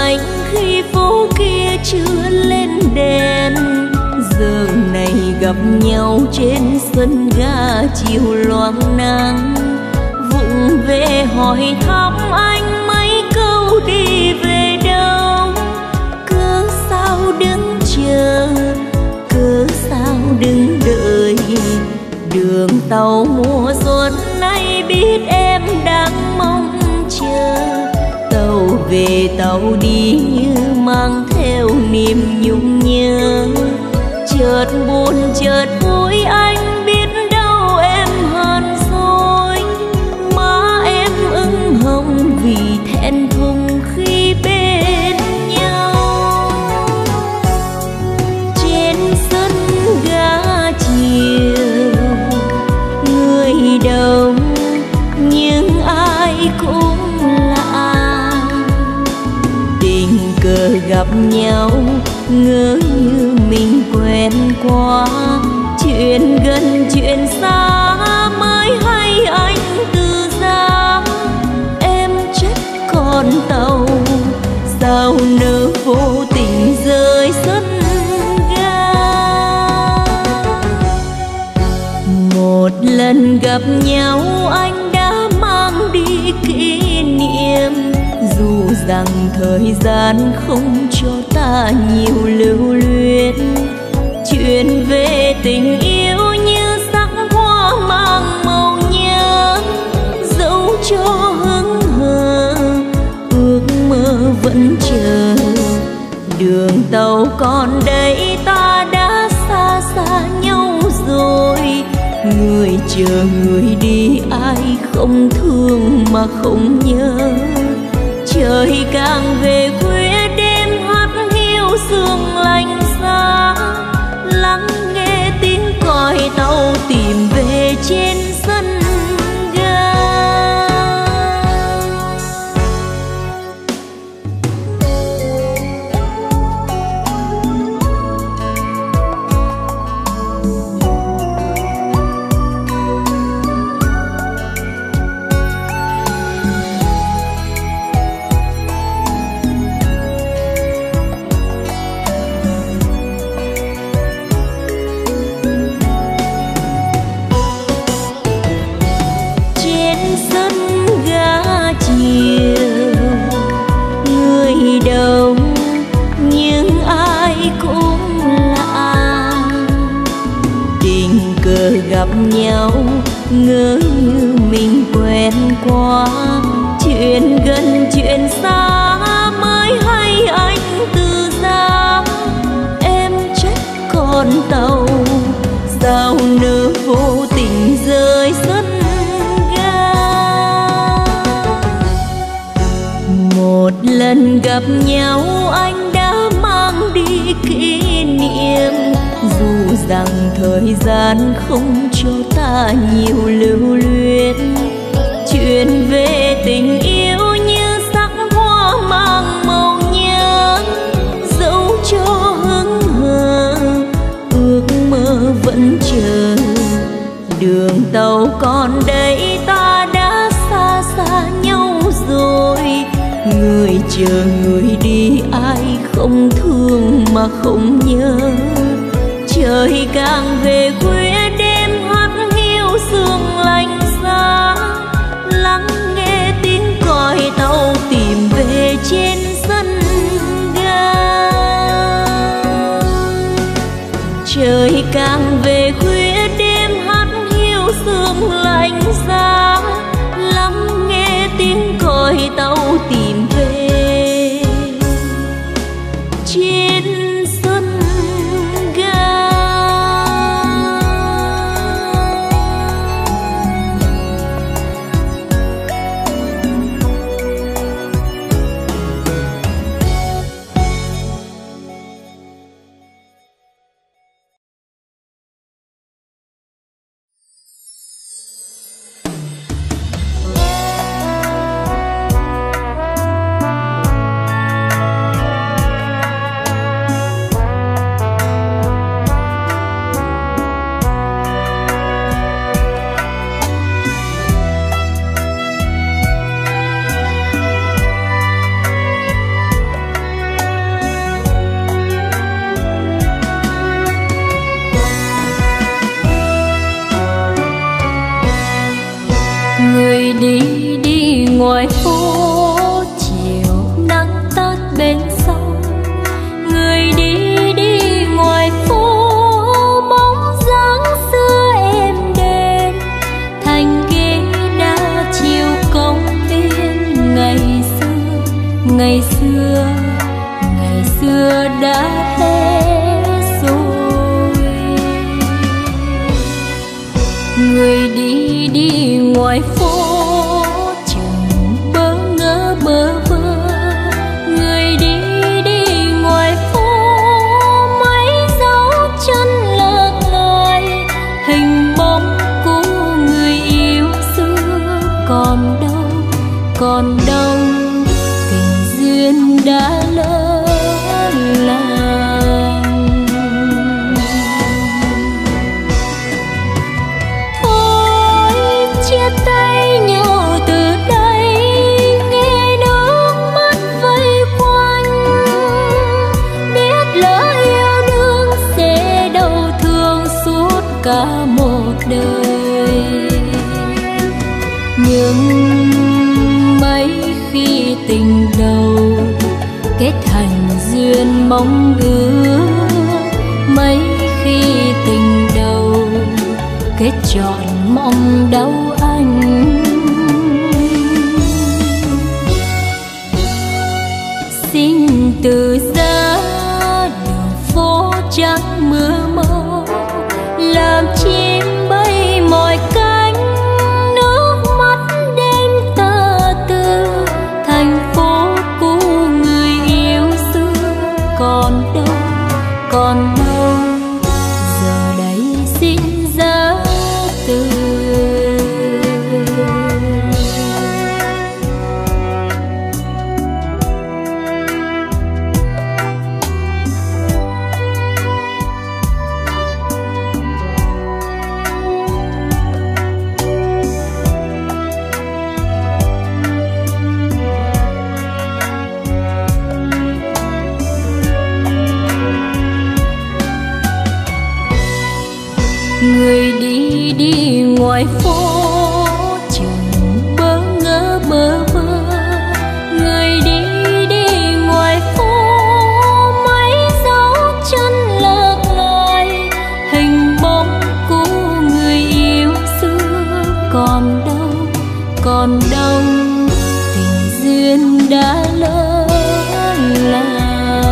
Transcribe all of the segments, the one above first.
anh khi phố kia chưa lên đèn. Giờ này gặp nhau trên sân ga chiều loang nắng, vụng về hỏi thăm anh mấy câu đi về đâu. Cớ sao đứng chờ, cớ sao đứng đợi, đường tàu mùa xuân nay biết em đang mong chờ. Tàu về tàu đi như mang theo niềm nhung nhớ, chợt buồn chợt vui anh biết đâu em hờn dỗi. Má em ửng hồng vì thẹn thùng khi bên nhau. Trên sân ga chiều người đông nhưng ai cũng lạ, tình cờ gặp nhau ngỡ như mình quen quá. Chuyện gần chuyện xa mới hay anh từ giá. Em trách con tàu sao nỡ vô tình rơi sân ga. Một lần gặp nhau anh đã mang đi kỷ niệm, dù rằng thời gian không cho ta nhiều lưu luyến. Chuyện về tình yêu như sắc hoa mang màu nhớ, dẫu cho hững hờ ước mơ vẫn chờ. Đường tàu còn đây ta đã xa xa nhau rồi, người chờ người đi ai không thương mà không nhớ. Trời càng về khuya đêm hát hiu sương lạnh giá, lắng nghe tiếng còi tàu tìm về trên sân ga. Gặp nhau ngỡ như mình quen quá. Chuyện gần chuyện xa mới hay anh từ giá. Em trách con tàu sao nỡ vô tình rơi sân ga. Một lần gặp nhau anh đã mang đi kỷ niệm, dù rằng thời gian không cho ta nhiều lưu luyến. Chuyện về tình yêu như sắc hoa mang màu nhớ, dẫu cho hững hờ ước mơ vẫn chờ. Đường tàu còn đây ta đã xa xa nhau rồi, người chờ người đi ai không thương mà không nhớ. Trời càng về khuya đêm hát hiu sương lạnh giá, lắng nghe tiếng còi tàu tìm về trên sân ga. Trời càng về khuya đêm hát hiu sương lạnh giá, lắng nghe tiếng còi tàu tìm về trên sân ga. đã lỡ làng. Thôi chia tay nhau từ đây, nghe nước mắt vây quanh, biết lỡ yêu đương sẽ đau thương suốt cả một đời. Nhưng mấy khi tình đầu kết thành duyên mong ước, mấy khi tình đầu kết trọn mong đau anh. Xin từ giá đường phố trắng mưa màu, làm chim bay mỏi cánh, nước mắt đêm tơ tư. Thành phố cũ người yêu xưa còn đâu, còn đâu, giờ đây xin giá từ. Người đi đi ngoài phố chừng bơ ngơ bơ vơ, người đi đi ngoài phố mấy dấu chân lạc loài. Hình bóng của người yêu xưa còn đâu, còn đâu, tình duyên đã lỡ làng.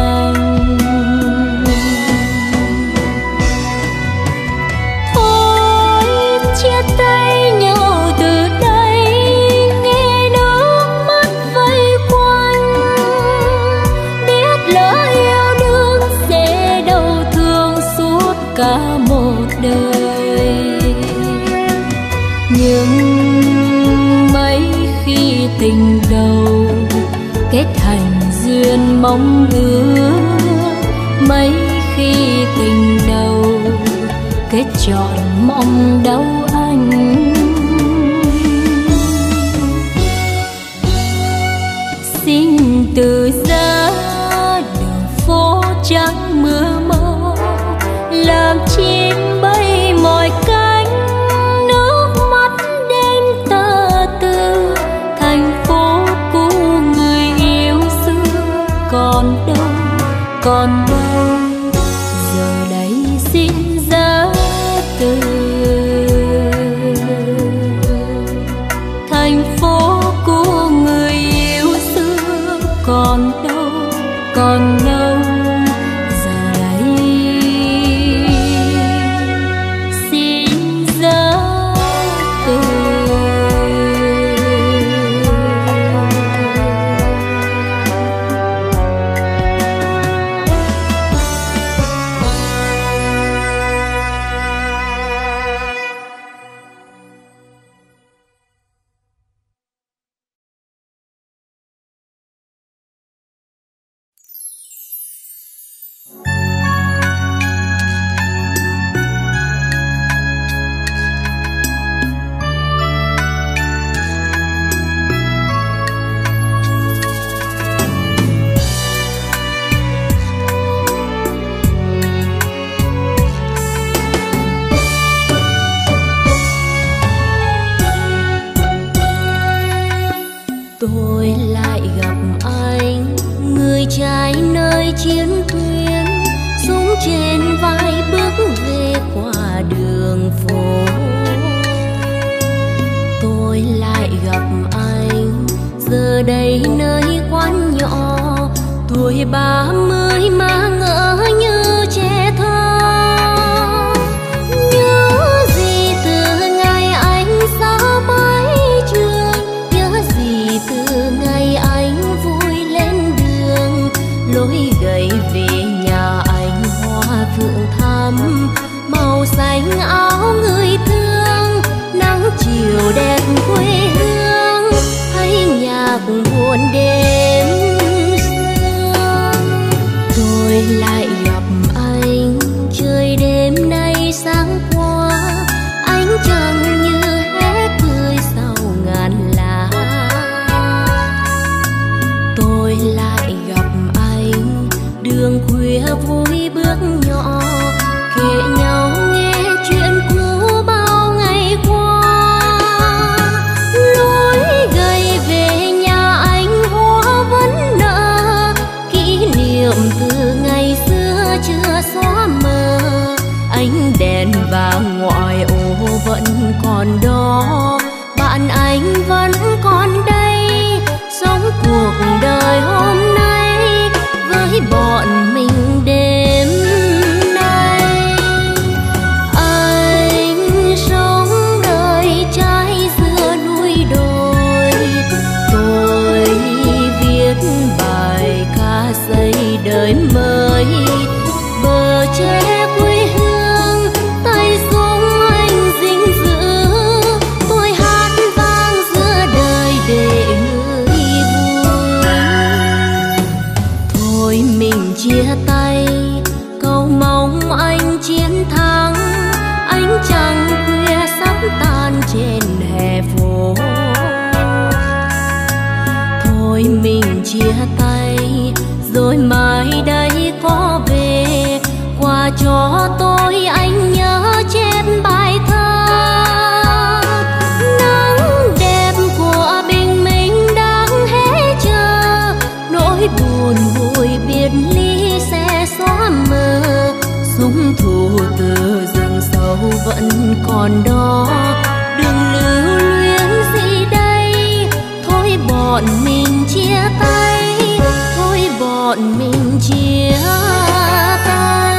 Chia tay nhau từ đây, nghe nước mắt vây quanh, biết lỡ yêu đương sẽ đau thương suốt cả một đời. Nhưng mấy khi tình đầu kết thành duyên mong ước, mấy khi tình đầu kết trọn mong đau anh. Xin từ giá đường phố trắng mưa màu, làm chim bay mỏi cánh, nước mắt đêm tơ tư. Thành phố cũ người yêu xưa còn đâu, còn đâu, giờ đây xin giá từ. Thành phố của người yêu xưa còn đâu, còn đâu, giờ đây xin giá từ. Tôi lại gặp anh, người trai nơi chiến tuyến, súng trên vai bước về qua đường phố. Tôi lại gặp anh, giờ đây nơi quán nhỏ, tuổi 30 mà ngỡ như trẻ thơ. Nhớ gì từ ngày anh xa mái trường, nhớ gì từ ngày anh vui lên đường, lối gầy về nhà anh hoa phượng thắm, màu xanh áo người thương, nắng chiều đẹp quê hương, thấy nhạc buồn đêm xưa. Tôi lại gặp anh, trời đêm nay sáng qua, ánh trăng như hé cười sau ngàn lá. Tôi lại gặp anh, đường khuya vui bước nhỏ, kể nhau nghe chuyện cũ bao ngày qua. Lối gầy về nhà anh hoa vẫn nở, kỷ niệm từ ngày xưa chưa xóa mờ. Ánh đèn vàng ngoại ô vẫn còn đó, bạn anh vẫn còn đây, sống cuộc đời hôm nay với bọn mình đêm nay. Anh sống đời trái giữa núi đồi, tôi viết bài ca xây đời mới. Bờ tre quê hương tay súng anh gìn giữ, tôi hát vang giữa đời để người vui. Thôi mình chia tay, cầu mong anh chiến thắng, ánh trăng khuya sắp tan trên hè phố. Thôi mình chia tay, rồi mai đây có về, qua cho tôi anh nhớ chép bài thơ. Nắng đẹp của bình minh đang hé chờ, nỗi buồn vui biệt ly sẽ xóa mờ. Súng thủ từ rừng sâu vẫn còn đó, đừng lưu luyến gì đây. Thôi bọn mình chia tay, thôi bọn mình chia tay.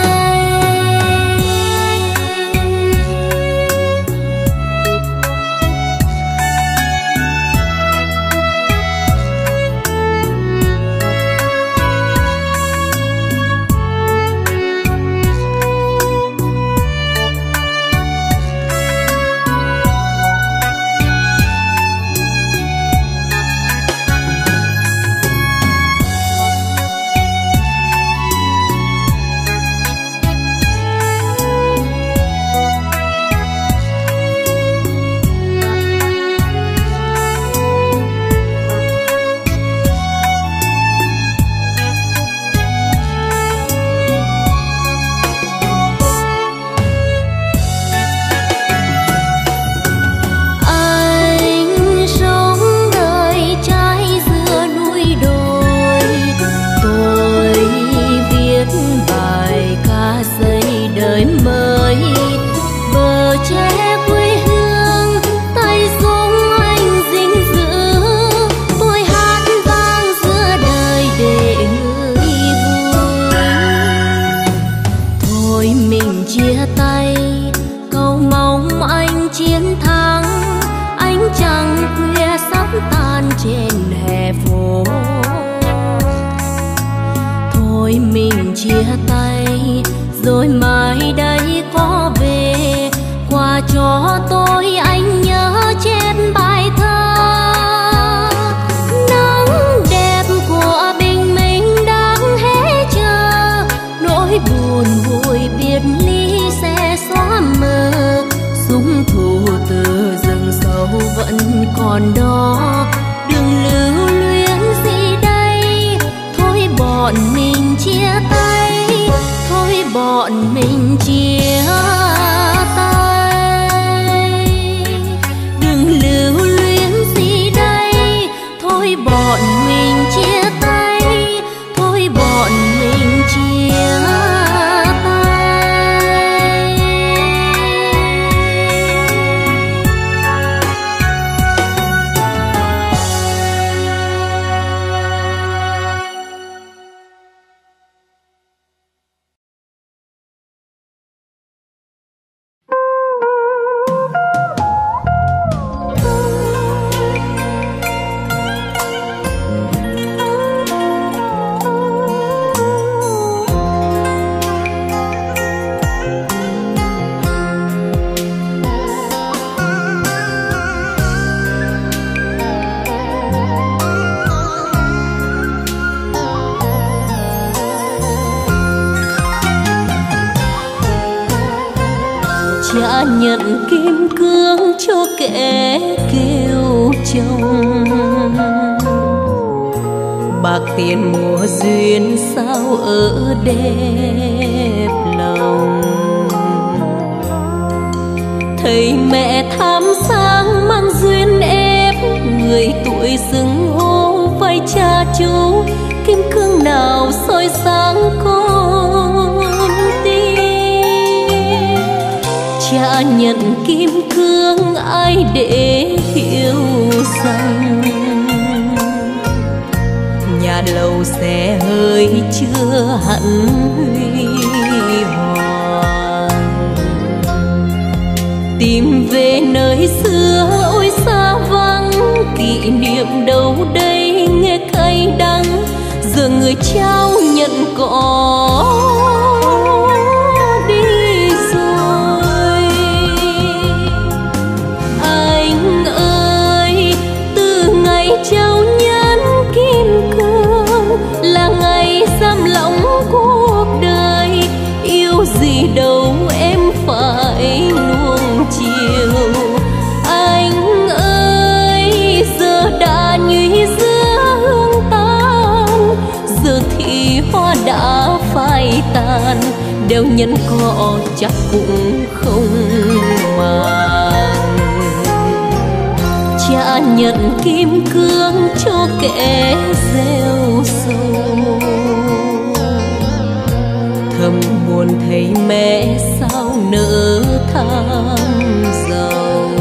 Cha nhận kim cương cho kẻ kêu chồng, bạc tiền mùa duyên sao ở đẹp lòng. Thầy mẹ tham sang mang duyên ép, người tuổi xưng hô vai cha chú. Kim cương nào soi sáng con tim, cha nhận kim cương ai để hiểu rằng nhà lầu xe hơi chưa hẳn huy hoàng. Tìm về nơi xưa ôi xa vắng, kỷ niệm đâu đây nghe cay đắng. Giờ người trao nhận có đi rồi. Anh ơi, từ ngày trao nhẫn kim cương là ngày giam lỏng cuộc đời. Yêu gì đâu em phải nuông chiều. Anh ơi, giờ đã nhụy giữa hương tan, giờ thì hoa đã phai tàn. Đeo nhẫn cọ chắc cũng không màng. Cha nhận kim cương cho kẻ gieo sâu, thầm buồn thấy mẹ sao nỡ tham giàu.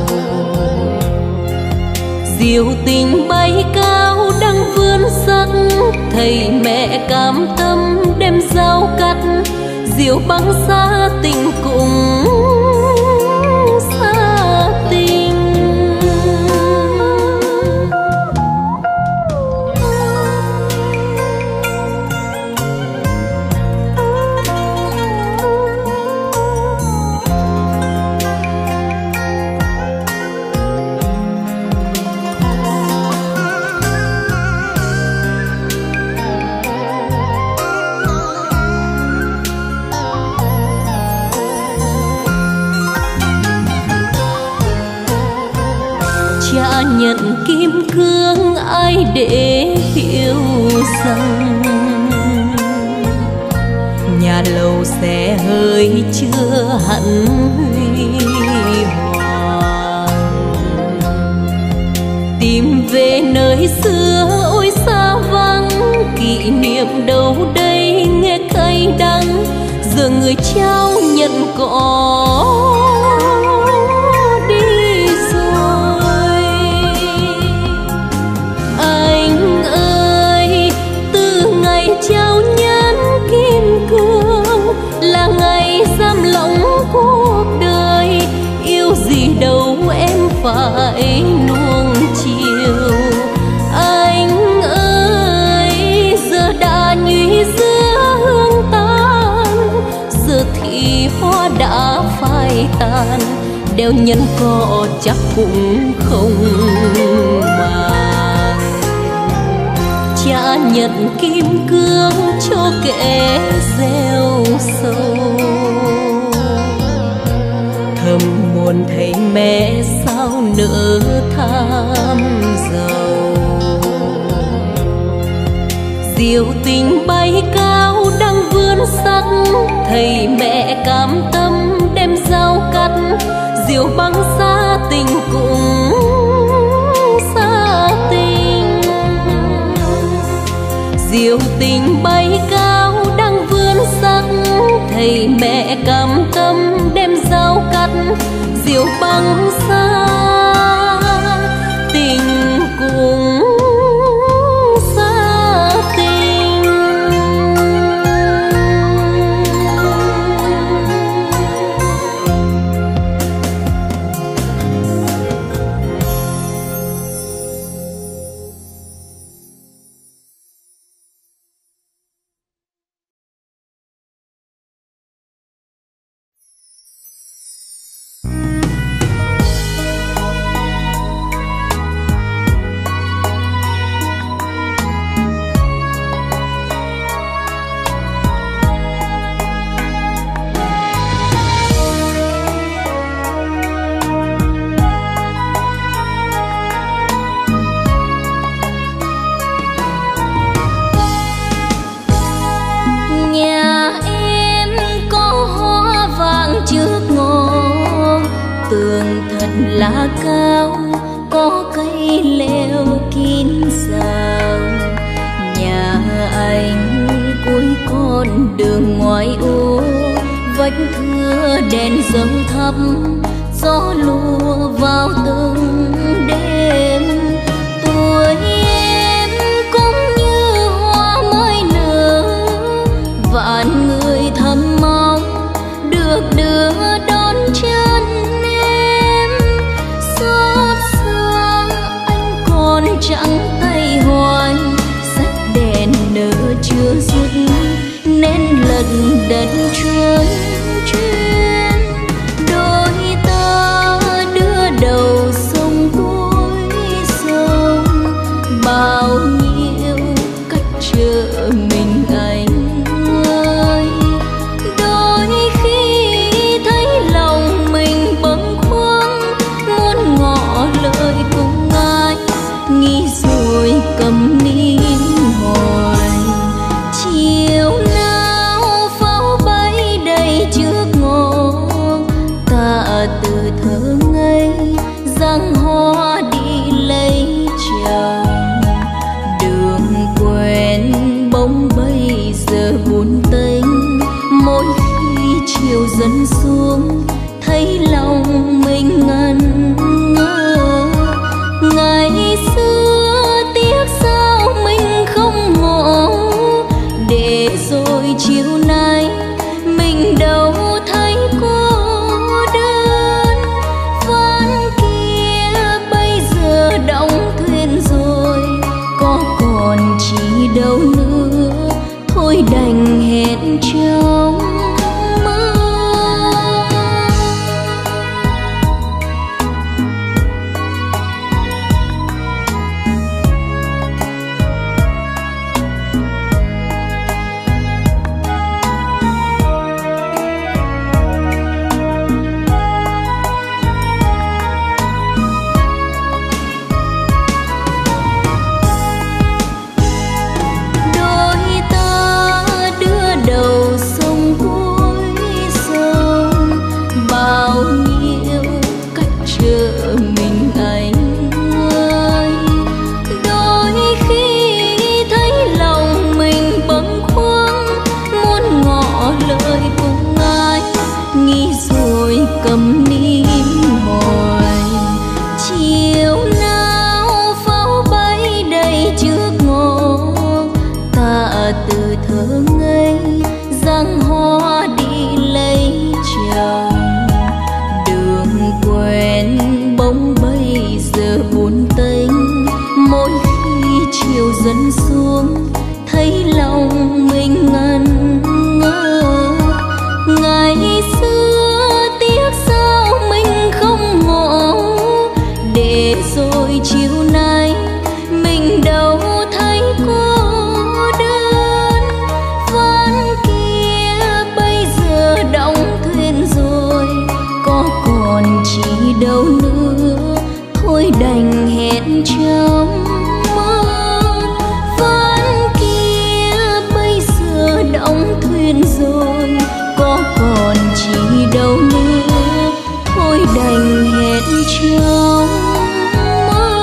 Diều tình bay cao đang vươn sắc, thầy mẹ cam tâm đem dao cắt. Diều băng xa tình cũng xa tình. Cha nhận kim cương ai để hiểu rằng nhà lầu xe hơi chưa hẳn huy hoàng. Tìm về nơi xưa ôi xa vắng, kỷ niệm đâu đây nghe cay đắng. Giờ người trao nhận có đi rồi. Anh ơi, từ ngày trao nhẫn kim cương là ngày giam lỏng cuộc đời. Yêu gì đâu em phải nuông chiều. Anh ơi, giờ đã nhụy giữa hương tan, giờ thì hoa đã phai tàn. Đeo nhẫn cọ chắc cũng không màng. Cha nhận kim cương cho kẻ gieo sâu, thầm buồn thấy mẹ sao nỡ tham giàu. Diều tình bay cao đang vươn sắc, thầy mẹ cam tâm đem dao cắt. Diều băng xa tình cũng xa tình. Diều tình bay cao đang vươn sắc, thầy mẹ cam tâm đem dao cắt. Diều băng xa tình cũng xa tình. nhà cao có cây leo kín rào, nhà anh cuối con đường ngoài ô, vách thưa đèn dâng thấp, gió lùa vào từng đêm. Tuổi em cũng như hoa mới nở, vạn người thầm mong được đưa đón chân em. Xót xa anh còn trắng tay hoài, sách đèn nở chưa dứt nên lật đật chuồn chuyên. Đôi ta đưa đầu sông cuối sông, bao nhiêu cách chờ mình anh ơi. Đôi khi thấy lòng mình bâng khuâng, muốn ngỏ lời cùng ai, nghĩ rồi cầm nín hoài. Chiều nào pháo bay đầy trước ngõ, ta từ thơ ngây giăng hoa đi lấy chồng. Đường quen bóng bây giờ buồn tênh, mỗi khi chiều dần xuống thấy lòng mình ngẩn ngơ. Ngày xưa tiếc sao mình không ngỏ, để rồi chiều nay mình đâu thấy cô đơn. Ván kia bây giờ đóng thuyền rồi, có còn chi đâu nữa, thôi đành hẹn trong mơ. Cầm nín hoài. Chiều nào pháo bay đầy trước ngõ, ta từ thơ ngây giăng hoa đi lấy chồng. Đường quen bóng bây giờ buồn tênh, mỗi khi chiều dần xuống thấy lòng mình ngẩn ngơ. Ngày xưa tiếc sao mình không ngỏ, để rồi chiều nay mình đâu thấy cô đơn. Ván kia bây giờ đóng thuyền rồi, có còn chi đâu nữa, thôi đành hẹn trong mơ. Ván kia bây giờ đóng thuyền rồi, có còn chi đâu nữa, thôi đành hẹn trong mơ.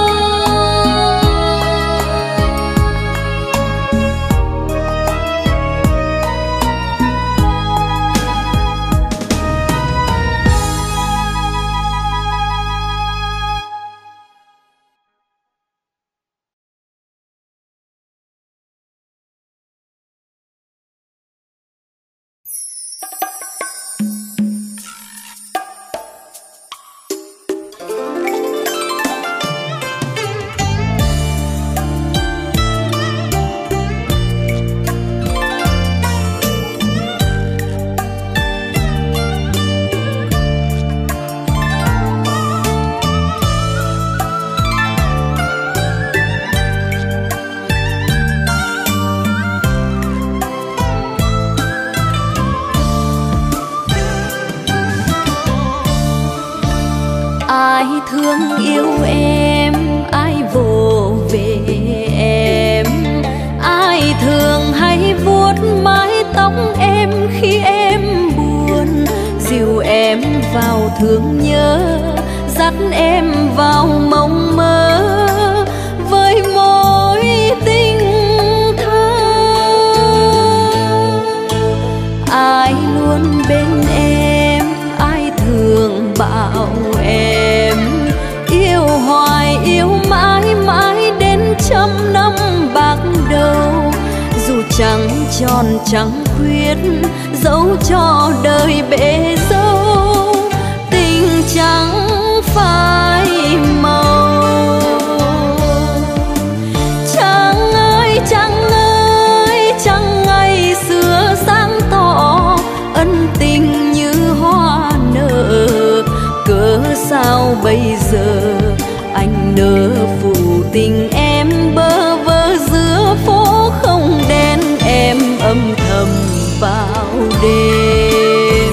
Ai thương yêu em, ai vồ về em, ai thường hay vuốt mái tóc em khi em buồn, dìu em vào thương nhớ, dắt em vào mộng mơ với mối tình thơ. Ai luôn bên em, ai thường bảo em yêu hoài yêu mãi mãi đến trăm năm bạc đầu. Dù chẳng tròn chẳng khuyết dẫu cho đời bể dâu, tình chẳng phai màu. Trăng ơi trăng ơi, trăng ngày xưa sáng tỏ ân tình như hoa nở. Cớ sao bây giờ anh nỡ phụ tình em bơ vơ giữa phố không đen, em âm thầm vào đêm.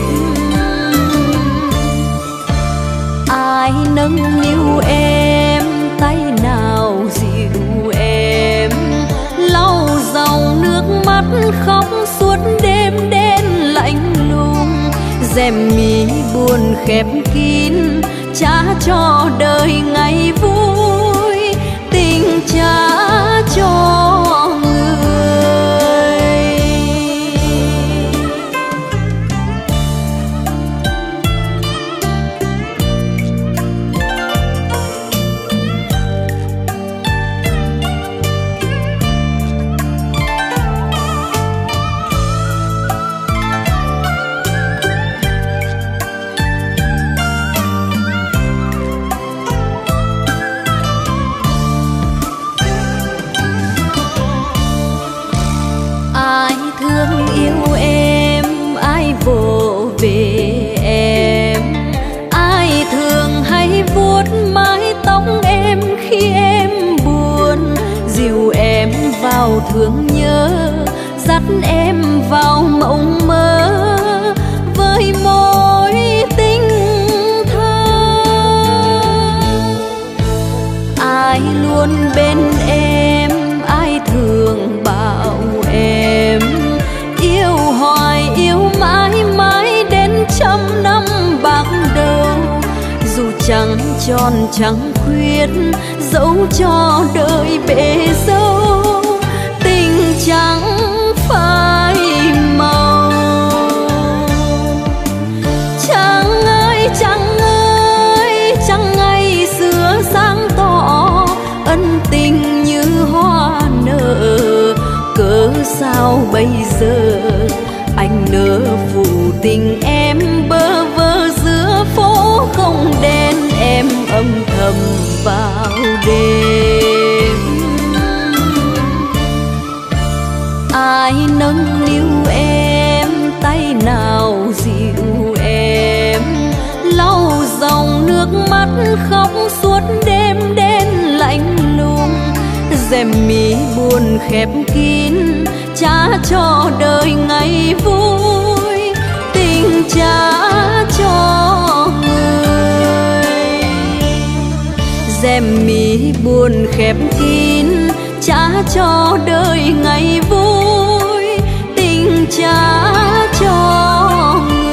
Ai nâng niu em, tay nào dịu em, lau dòng nước mắt khóc suốt đêm đen lạnh lùng. Rèm mi buồn khép kín trả cho đời ngày vui, tình trả cho người. Yêu em, ai vỗ về em, ai thường hay vuốt mái tóc em khi em buồn. Dìu em vào thương nhớ, dắt em vào mộng mơ với mối tình thơ. Ai luôn bên em, ai thường bảo em yêu hoài yêu mãi mãi đến trăm năm bạc đầu. Dù chẳng tròn chẳng khuyết dẫu cho đời bể dâu, tình chẳng phai màu. Trăng ơi trăng ơi, trăng ngày xưa sáng tỏ ân tình như hoa nở. Cớ sao bây giờ anh nỡ phụ tình em bơ vơ giữa phố không đen, em âm thầm vào đêm. Ai nâng niu em, tay nào dịu em, lau dòng nước mắt khóc suốt đêm đen lạnh lùng. Rèm mi buồn khép kín trả cho đời ngày vui, tình trả cho người. Rèm mi buồn khép kín trả cho đời ngày vui, tình trả cho người.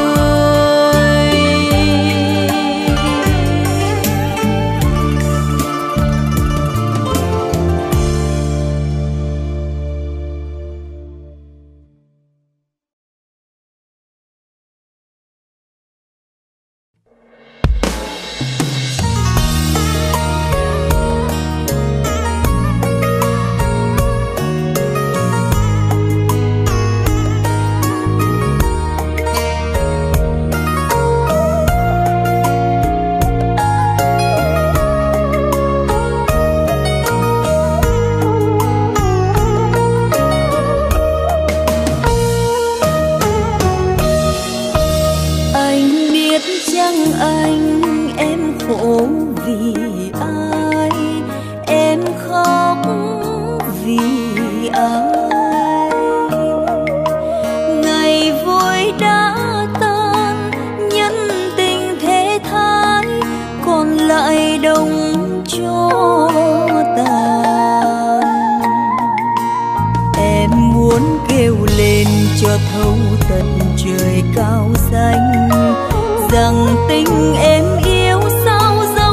cho thấu tận trời cao xanh, rằng tình em yêu sao dấu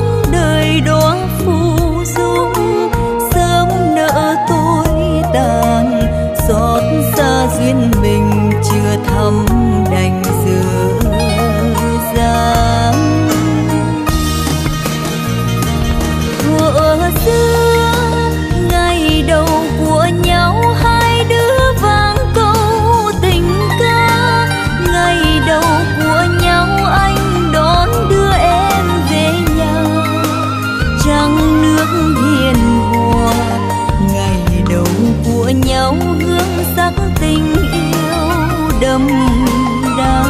duyên mình chưa thắm đành dở dang. Thuở xưa ngày đầu của nhau hai đứa vang câu tình ca, ngày đầu của nhau anh đón đưa em về nhà, trăng nước hiền hòa. Ngày đầu của nhau hương sắc tình yêu đậm đà.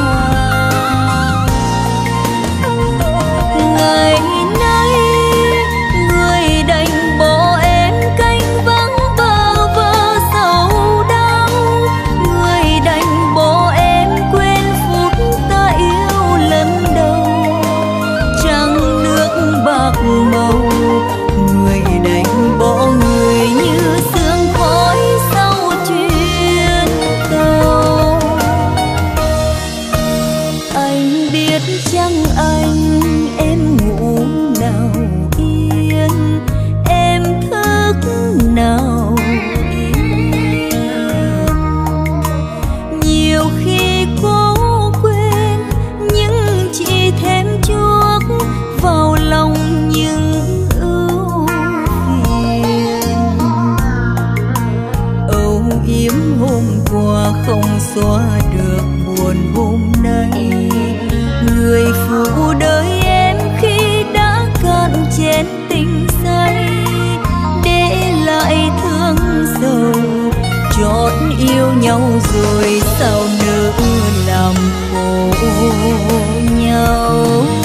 Ngày nay người đành bỏ em canh vắng bơ vơ sầu đau, người đành bỏ em quên phút ta yêu lần đầu, trăng nước bạc màu. Người đành bỏ người như sương khói sau chuyến tàu. Anh biết chăng anh em ngủ nào yên, em thức nào yên. Nhiều khi cố quên nhưng chỉ thêm chuốc vào lòng những ưu phiền. Âu yếm hôm qua không xóa được buồn hôm nay, người phụ đời em khi đã cạn chén tình say, để lại thương sầu chót yêu nhau rồi sao nỡ làm khổ nhau.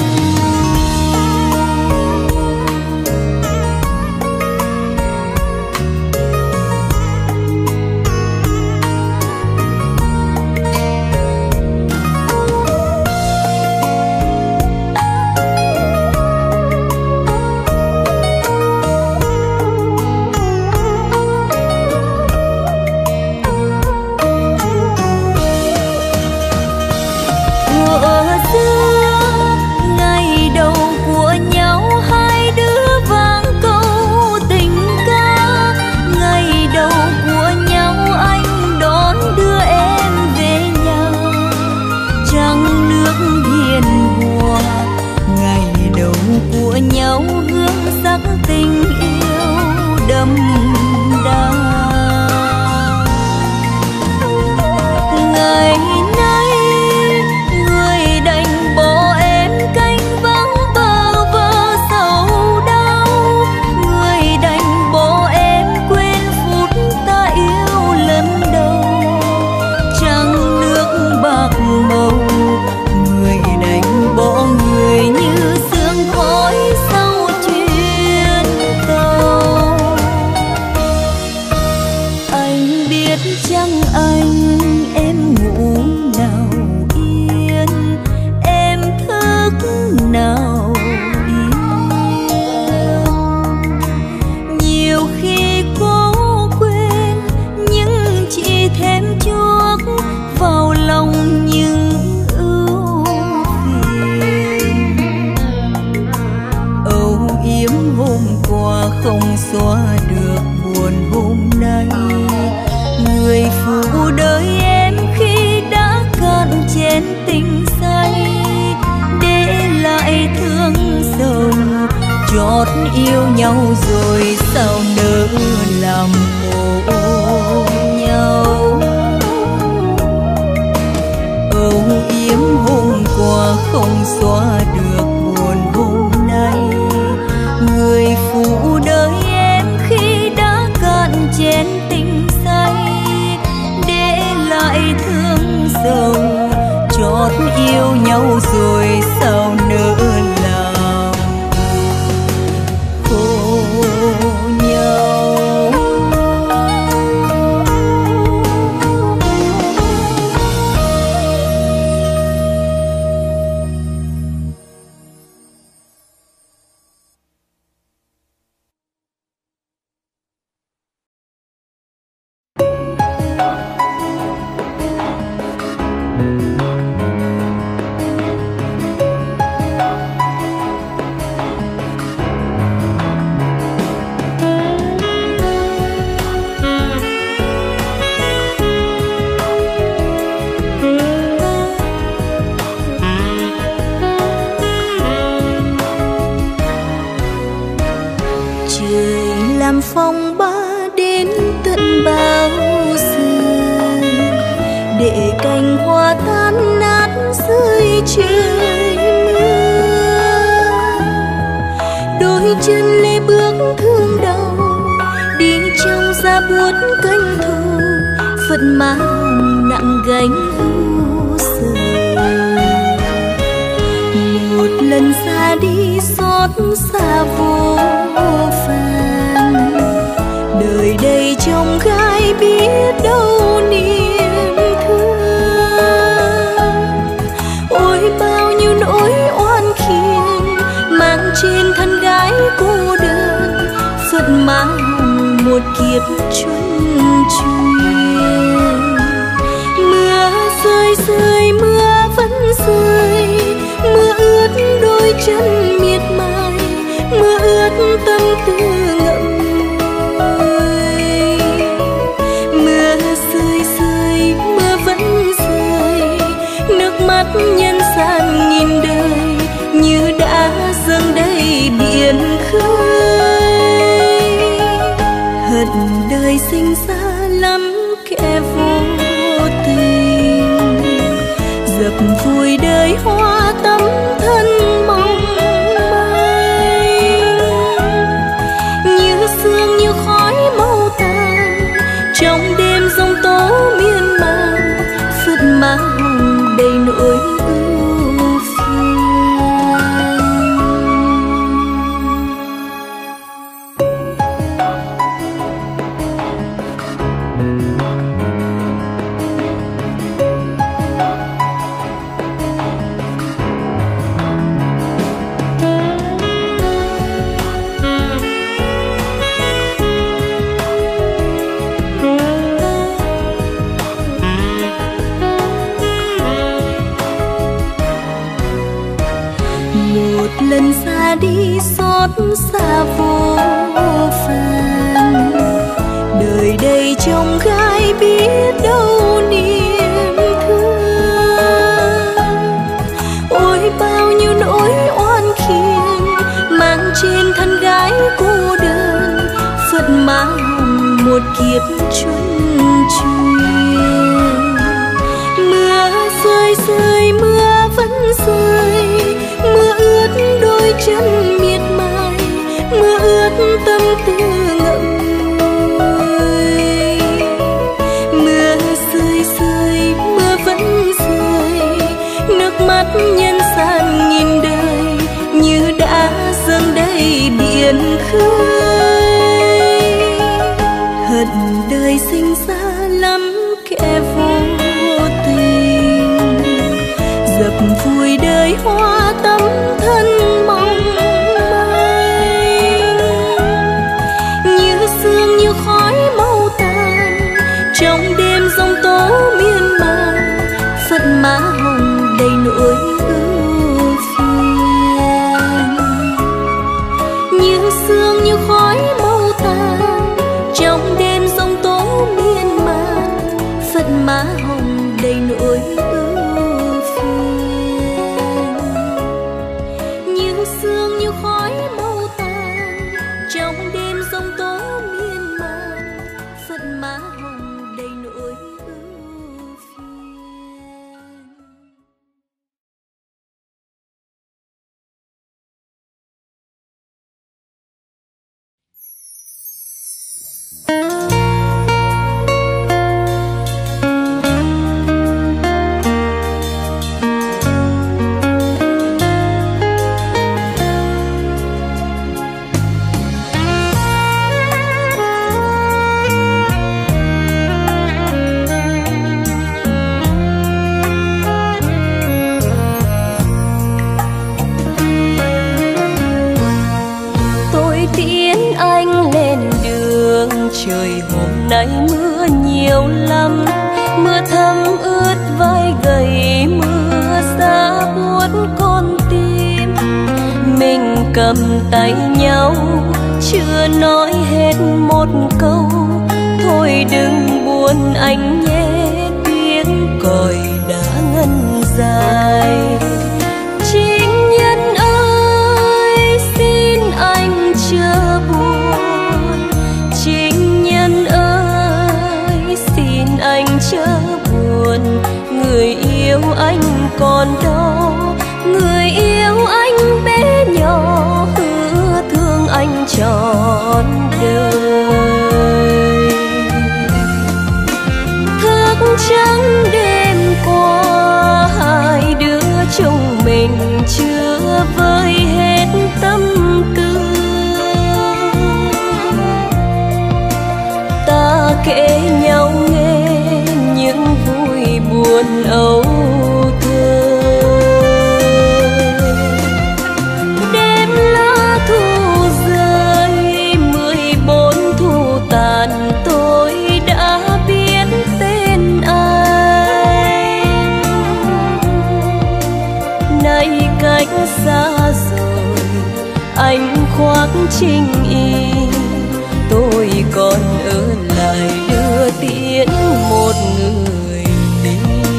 Tình yêu đậm đà. Ngày nay người đành bỏ em canh vắng bơ vơ sầu đau, người đành bỏ em quên phút ta yêu lần đầu, trăng nước bạc màu. Người đành bỏ người như sương khói sau chăng anh em ngủ nào yên, em thức nào yên. Nhiều khi cố quên nhưng chỉ thêm chuốc vào lòng những ưu phiền. Âu yếm hôm qua không xóa được buồn hôm nay, người phụ đời em khi đã cạn chén tình say, để lại thương sầu chót yêu nhau rồi sao nỡ làm khổ nhau. Âu yếm hôm qua không xóa được buồn hôm nay, người phụ đời em khi đã cạn chén tình say, lại thương sầu chót yêu nhau rồi sao nỡ làm khổ nhau. lệ cành hoa tan nát dưới trời mưa. Đôi chân lê bước thương đau đi trong giá buốt canh thù, phật má hồng nặng gánh u sầu. Một lần xa đi xót xa vô phàn, đời đây trong gai biết đâu niềm thương. Ôi bao nhiêu nỗi oan khiên mang trên thân gái cô đơn, phật má hồng một kiếp chuân truyền. Mưa rơi rơi mưa vẫn rơi, mưa ướt đôi chân miệt mài, mưa ướt tâm tư ngậm ngùi. Mưa rơi rơi mưa vẫn rơi, nước mắt nhân gian nghìn đời như đã dâng đầy biển khơi. Hận đời sinh ra lắm kẻ vô tình, dập vùi đời hoa tấm thân mong manh. Như sương như khói màu tàn trong đêm giông tố miên man, phật má hồng đầy nỗi ưu phiền. Lần xa đi xót xa vô phàn, đời đây trong gai biết đâu niềm thương. Ôi bao nhiêu nỗi oan khiên mang trên thân gái cô đơn, phật má hồng một kiếp chuân truyền. Mưa rơi rơi mưa vẫn rơi, mưa ướt đôi chân miệt mài, mưa ướt tâm tư ngậm ngùi. Mưa rơi rơi mưa vẫn rơi, nước mắt nhân gian nghìn đời như đã dâng đầy biển khơi. Hận đời sinh ra lắm kẻ vô tình, dập vùi đời hoa tấm thân mong manh. Như sương như khói màu tàn trong đêm giông tố miên man, phật má hồng đầy nỗi ưu phiền. Như sương như khói màu tàn trong đêm giông tố miên man, phật má hồng đầy nỗi ưu phiền. Như sương như khói màu tàn trong đêm giông tố miên man, phật má hồng đầy nỗi ưu phiền. Trời hôm nay mưa nhiều lắm, mưa thấm ướt vai gầy, mưa giá buốt con tim. Mình cầm tay nhau chưa nói hết một câu, thôi đừng buồn anh nhé, tiếng còi đã ngân dài. Chính nhân ơi xin anh chớ buồn, chính nhân ơi xin anh chớ buồn, còn đâu. Người yêu anh bé nhỏ hứa thương anh trọn đời. Thức trắng đêm qua hai đứa chúng mình chưa vơi hết tâm tư. Ta kể nhau nghe những vui buồn âu thơ. Đêm lá thu rơi 14 thu tàn, tôi đã biết tên anh. Nay cách xa rồi anh khoác chinh y, tôi còn ở lại đưa tiễn một người đi.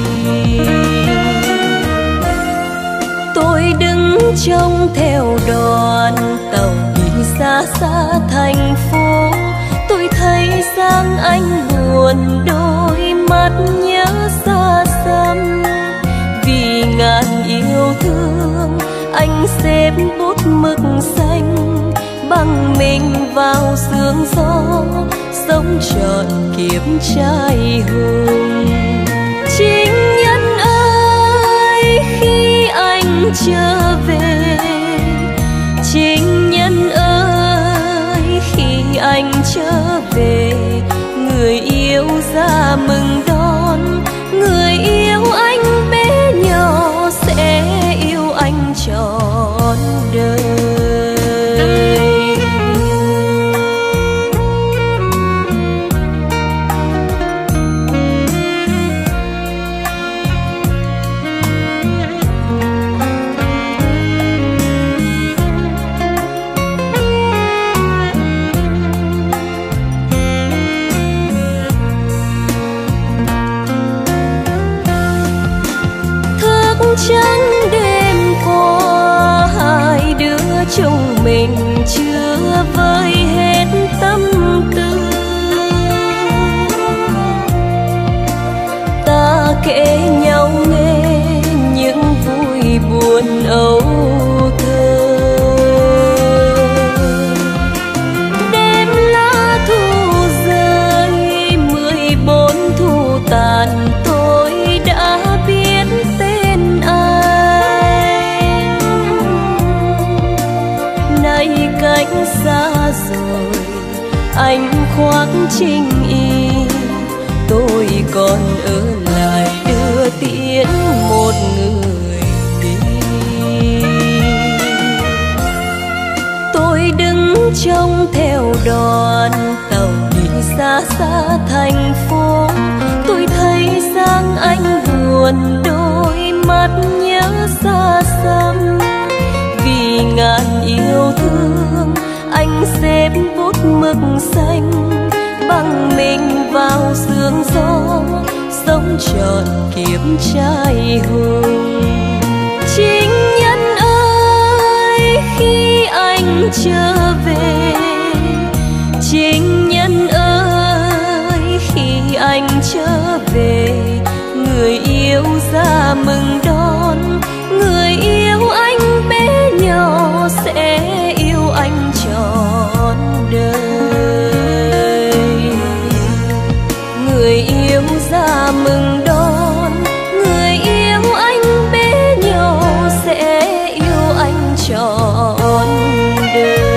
Tôi đứng trông theo đoàn tàu đi xa xa thành phố. Tôi thấy dáng anh buồn, đôi mắt nhớ xa xăm. Vì ngàn yêu thương anh xếp bút mực xanh, bằng mình vào sương gió, sống trọn kiếp trai hùng. Chính nhân ơi khi anh trở về, chính nhân ơi khi anh trở về, người yêu ra mừng đón. Người yêu anh bé nhỏ sẽ yêu anh trọn đời. Trắng đêm qua hai đứa chúng mình chưa vơi hết tâm tư. Ta kể nhau nghe những vui buồn âu thơ. Đêm lá thu rơi 14 thu tàn, tôi đã biết tên anh. Nay cách xa rồi anh khoác chinh y, tôi còn ở lại đưa tiễn một người đi. Tôi đứng trông theo đoàn tàu đi xa xa thành phố. Tôi thấy dáng anh buồn, đôi mắt nhớ xa xăm. Vì ngàn yêu thương anh xếp bút mực xanh, bằng mình vào sương gió, sống trọn kiếp trai hùng. Chính nhân ơi khi anh trở về, chính nhân ơi khi anh trở về, người yêu ra mừng đón. Người yêu anh bé nhỏ sẽ yêu anh trọn đời. Người yêu ra mừng đón, người yêu anh bé nhỏ sẽ yêu anh trọn đời.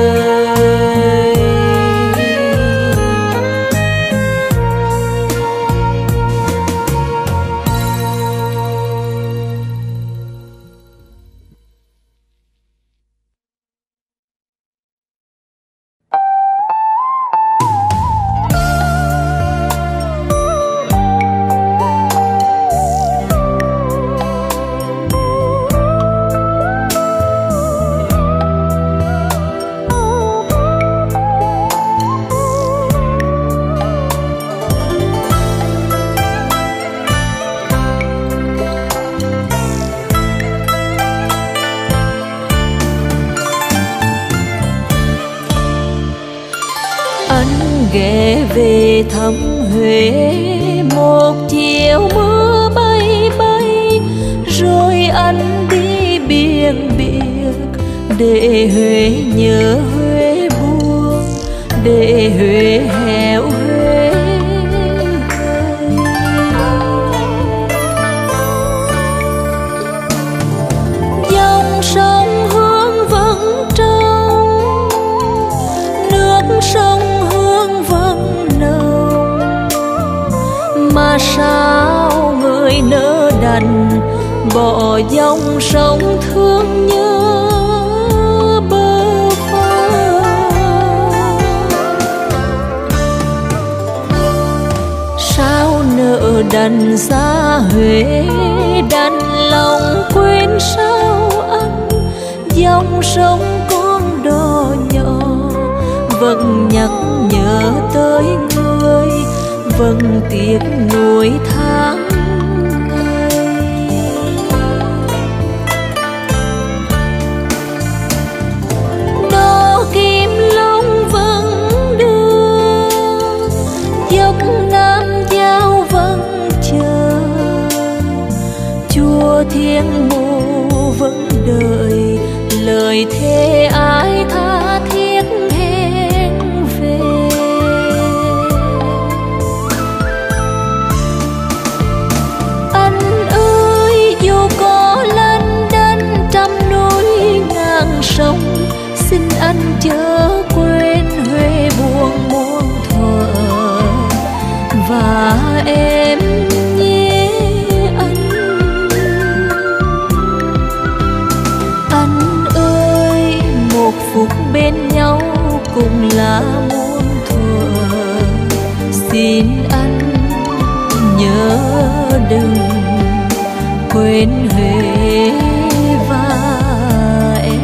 ghé về thăm Huế một chiều mưa bay bay, để Huế nhớ Huế buồn, để Huế héo Huế gầy. Dòng sông Hương vẫn trong, nước sông Hương vẫn nồng, mà sao người nỡ đành bỏ dòng sông thương nhớ bơ vơ. Sao nỡ đành xa Huế, đành lòng quên sao anh. Dòng sông con đò nhỏ vẫn nhắc nhớ tới người, vẫn tiếc nuối tháng ngày. Đò Kim Long vẫn đưa, dốc Nam Giao vẫn chờ, chùa Thiên Mụ vẫn đợi lời thề ai tha thiết hẹn về. Anh ơi dù có lênh đênh trăm núi ngàn sông, xin anh chớ quên Huế buồn muôn thuở. Và em nhé anh ơi, một phút bên nhau cũng là muôn thuở. Xin anh nhớ đừng quên Huế và em.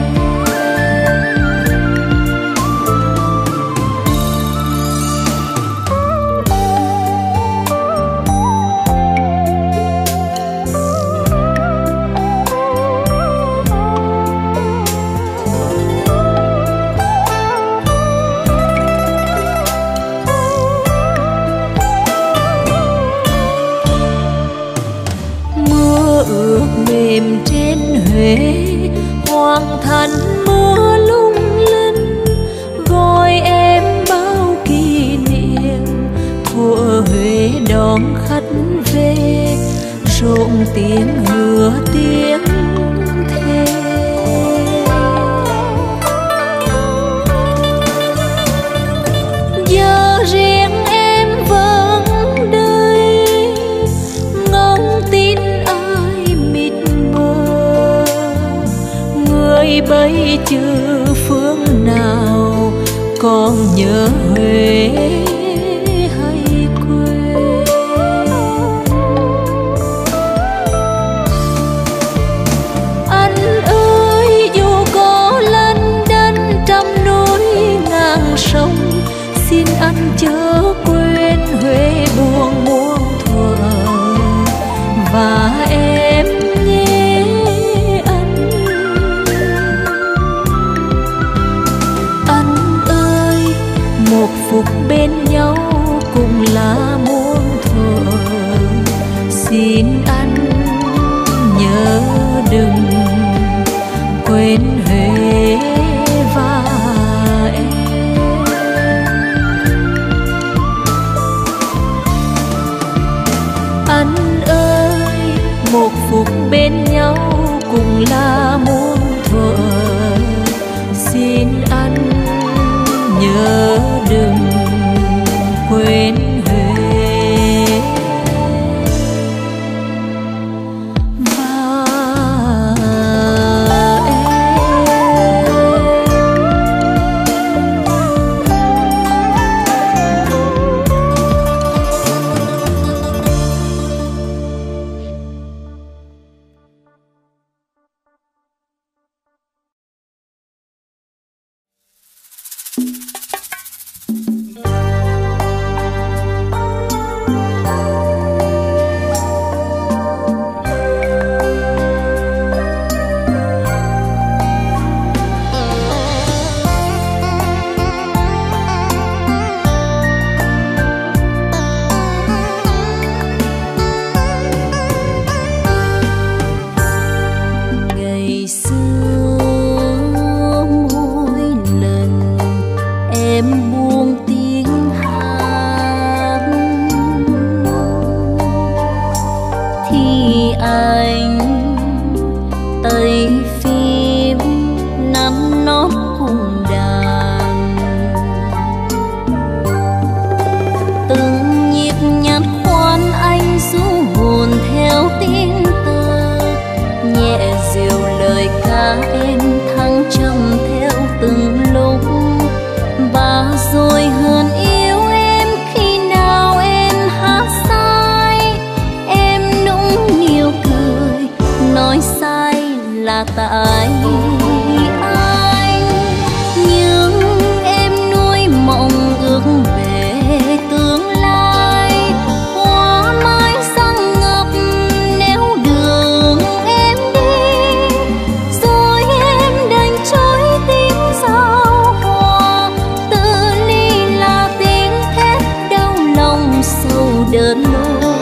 Ước mềm trên Huế, hoàng thành mưa lung linh, gọi em bao kỷ niệm. Thuở Huế đón khách về, rộn tiếng hứa tiếng thề. Giờ riêng em vẫn đây, ngóng tin bây chữ phương nào, còn nhớ Huế hay quê. Anh ơi dù có lênh đênh trăm núi ngàn sông, xin anh chớ quên Huế buồn muôn thuở. Và em một phút bên nhau cũng là muôn thuở. Xin anh nhớ đừng quên Huế và em. Anh ơi một phút bên nhau cũng là muôn thuở. Xin anh nhớ đừng quên Huế và em. thì anh tay phím nắn nót cùng đàn, từng nhịp nhạc khoan anh du hồn theo tiếng tơ, nhẹ dịu lời ca em thăng trầm theo từng lúc. Và rồi hơn yêu em khi nào em hát sai, em nũng nịu cười nói sai là tại anh. Nhưng em nuôi mộng ước về tương lai, hoa mai răng ngập nếu đường em đi, rồi em đành trôi tiếng giao hoa. Từ ly là tiếng thét đau lòng sâu đớn nỗi.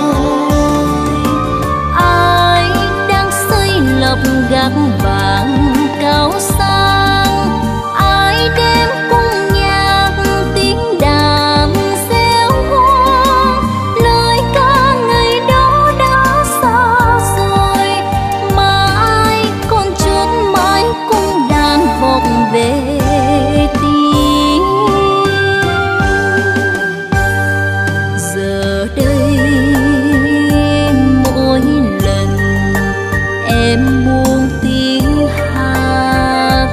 Ai đang xây lập gác vàng cao sang, ai đêm cùng nhạc tiếng đàn reo hoa. Lời ca ngày đó đã xa rồi, mà ai còn chút mãi cùng đàn vọng về tim. Giờ đây mỗi lần em buông tiếng hát,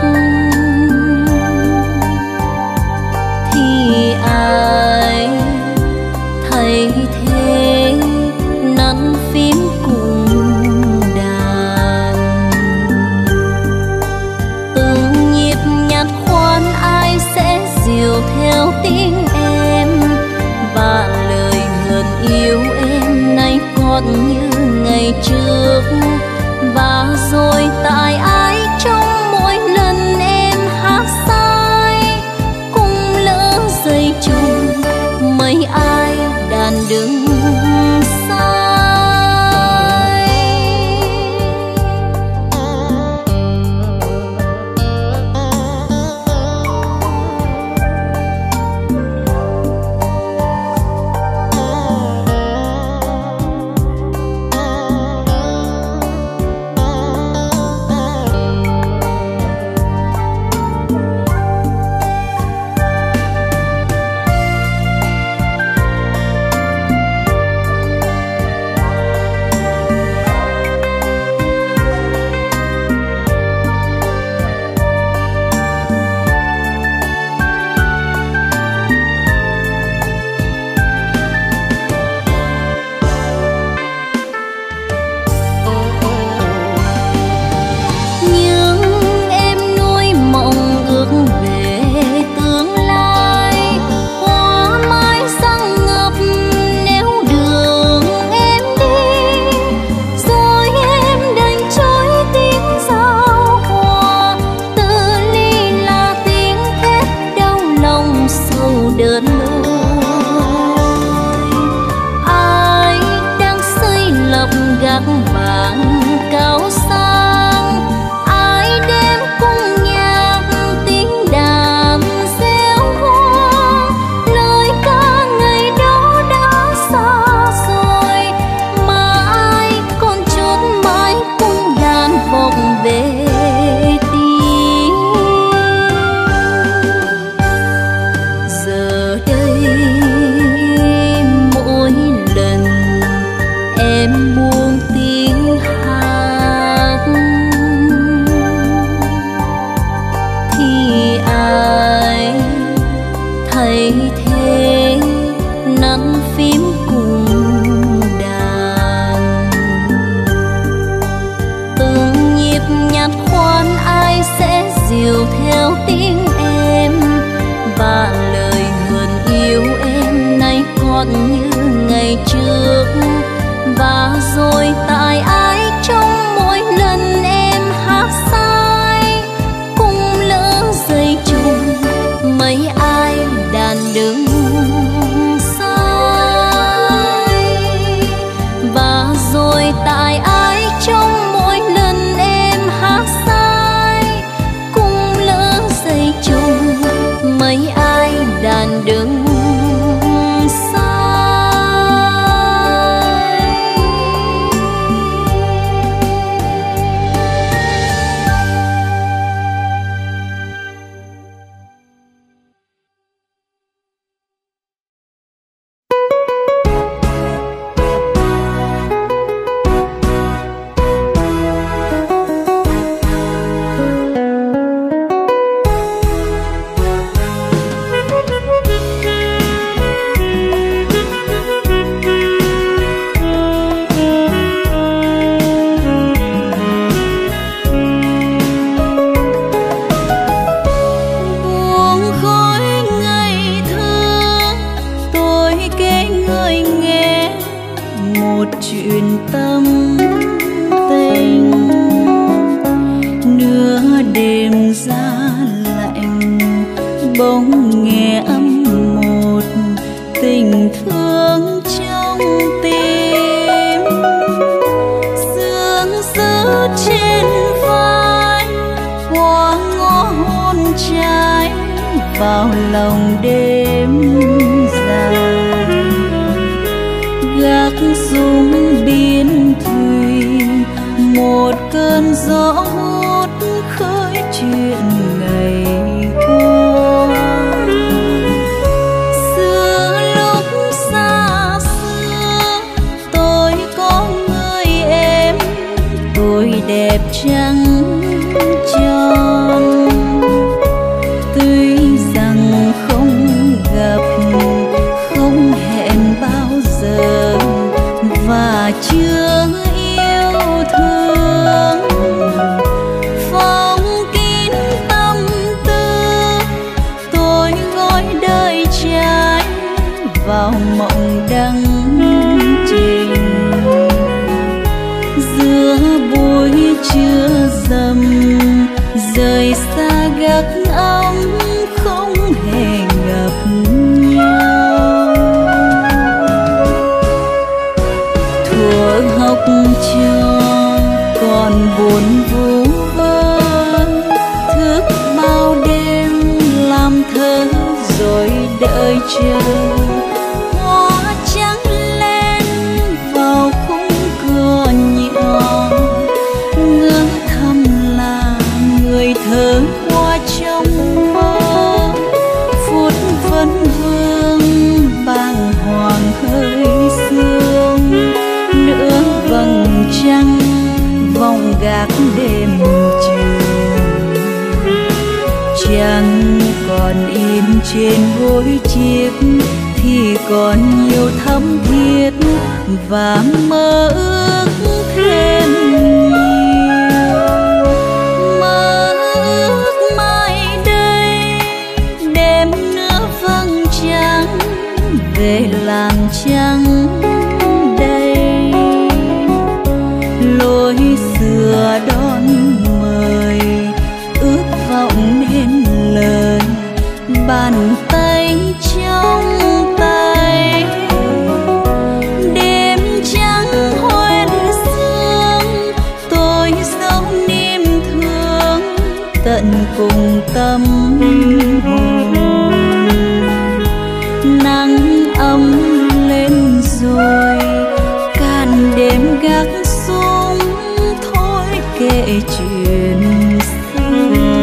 thì ai thay thế nắn phím cùng đàn. Từng nhịp nhạc khoan ai sẽ dìu theo tiếng em, và lời hờn yêu em nay còn như ngày trước. Và rồi tại ai trong mỗi lần em hát sai, cùng lỡ dây chung mấy ai đàn đứng sai. tâm tình. Nửa đêm giá lạnh bỗng nghe âm một tình thương trong tim. Sương rớt trên vai qua ngõ hôn trái vào lòng đêm dài. Gác xuống biên thùy một cơn gió hút khơi chuyện ngày qua. Xưa lúc xa xưa tôi có người em, tôi đẹp trắng tròn. Tuy rằng không gặp không hẹn bao giờ và chưa yêu thương, phong kín tâm tư tôi gói đời trai vào mộng đắng trình. Giữa buổi trưa rằm rời xa gác ấm không hề gặp nhau. Thuở học trò còn buồn vu vơ, thức bao đêm làm thơ rồi đợi chờ. Hoa trắng lên vào khung cửa nhỏ, ngỡ thầm là người thơ qua trong mơ. Phút vấn vương bàng hoàng hơi sương, nửa vầng trăng vòng gác đêm trường. Chẳng còn in trên gối chiếc thì còn nhiều thắm thiết và mơ ước thêm nhiều. Mơ ước mai đây đêm nữa vầng trăng về làm trắng đây. Lối xưa đón mời ước vọng nên lời, bàn tay trong tay. Đêm trắng hoen sương tôi dấu niềm thương tận cùng tâm hồn. Nắng ấm lên rồi càn đêm gác xuống thôi kể chuyện xưa.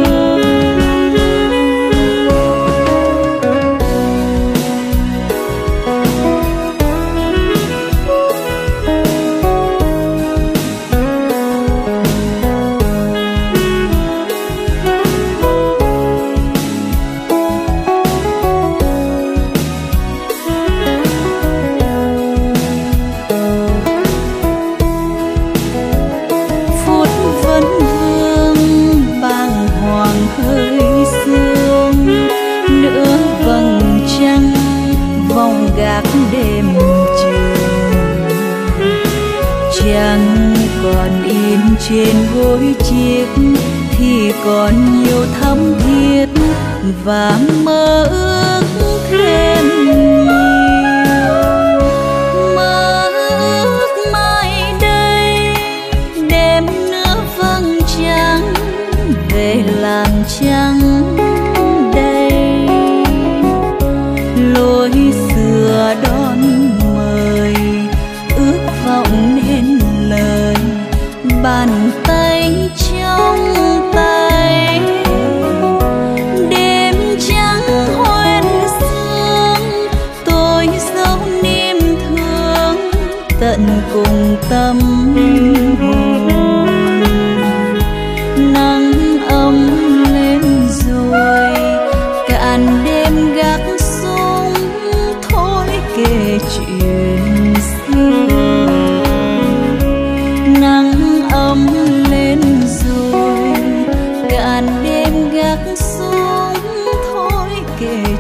Gác đêm trường chẳng còn in trên gối chiếc thì còn nhiều thắm thiết và mơ ước thêm nhiều. Mơ ước mai đây đêm nữa vầng trăng về làm trắng đây. Lối xưa đón mời ước vọng nên lời, bàn tay trong tay. Đêm trắng hoen sương tôi dấu niềm thương tận cùng tâm hồn. Nắng ấm lên rồi cạn đêm gác xuống thôi kể chuyện xưa. Nắng ấm lên rồi cạn đêm gác xuống thôi kể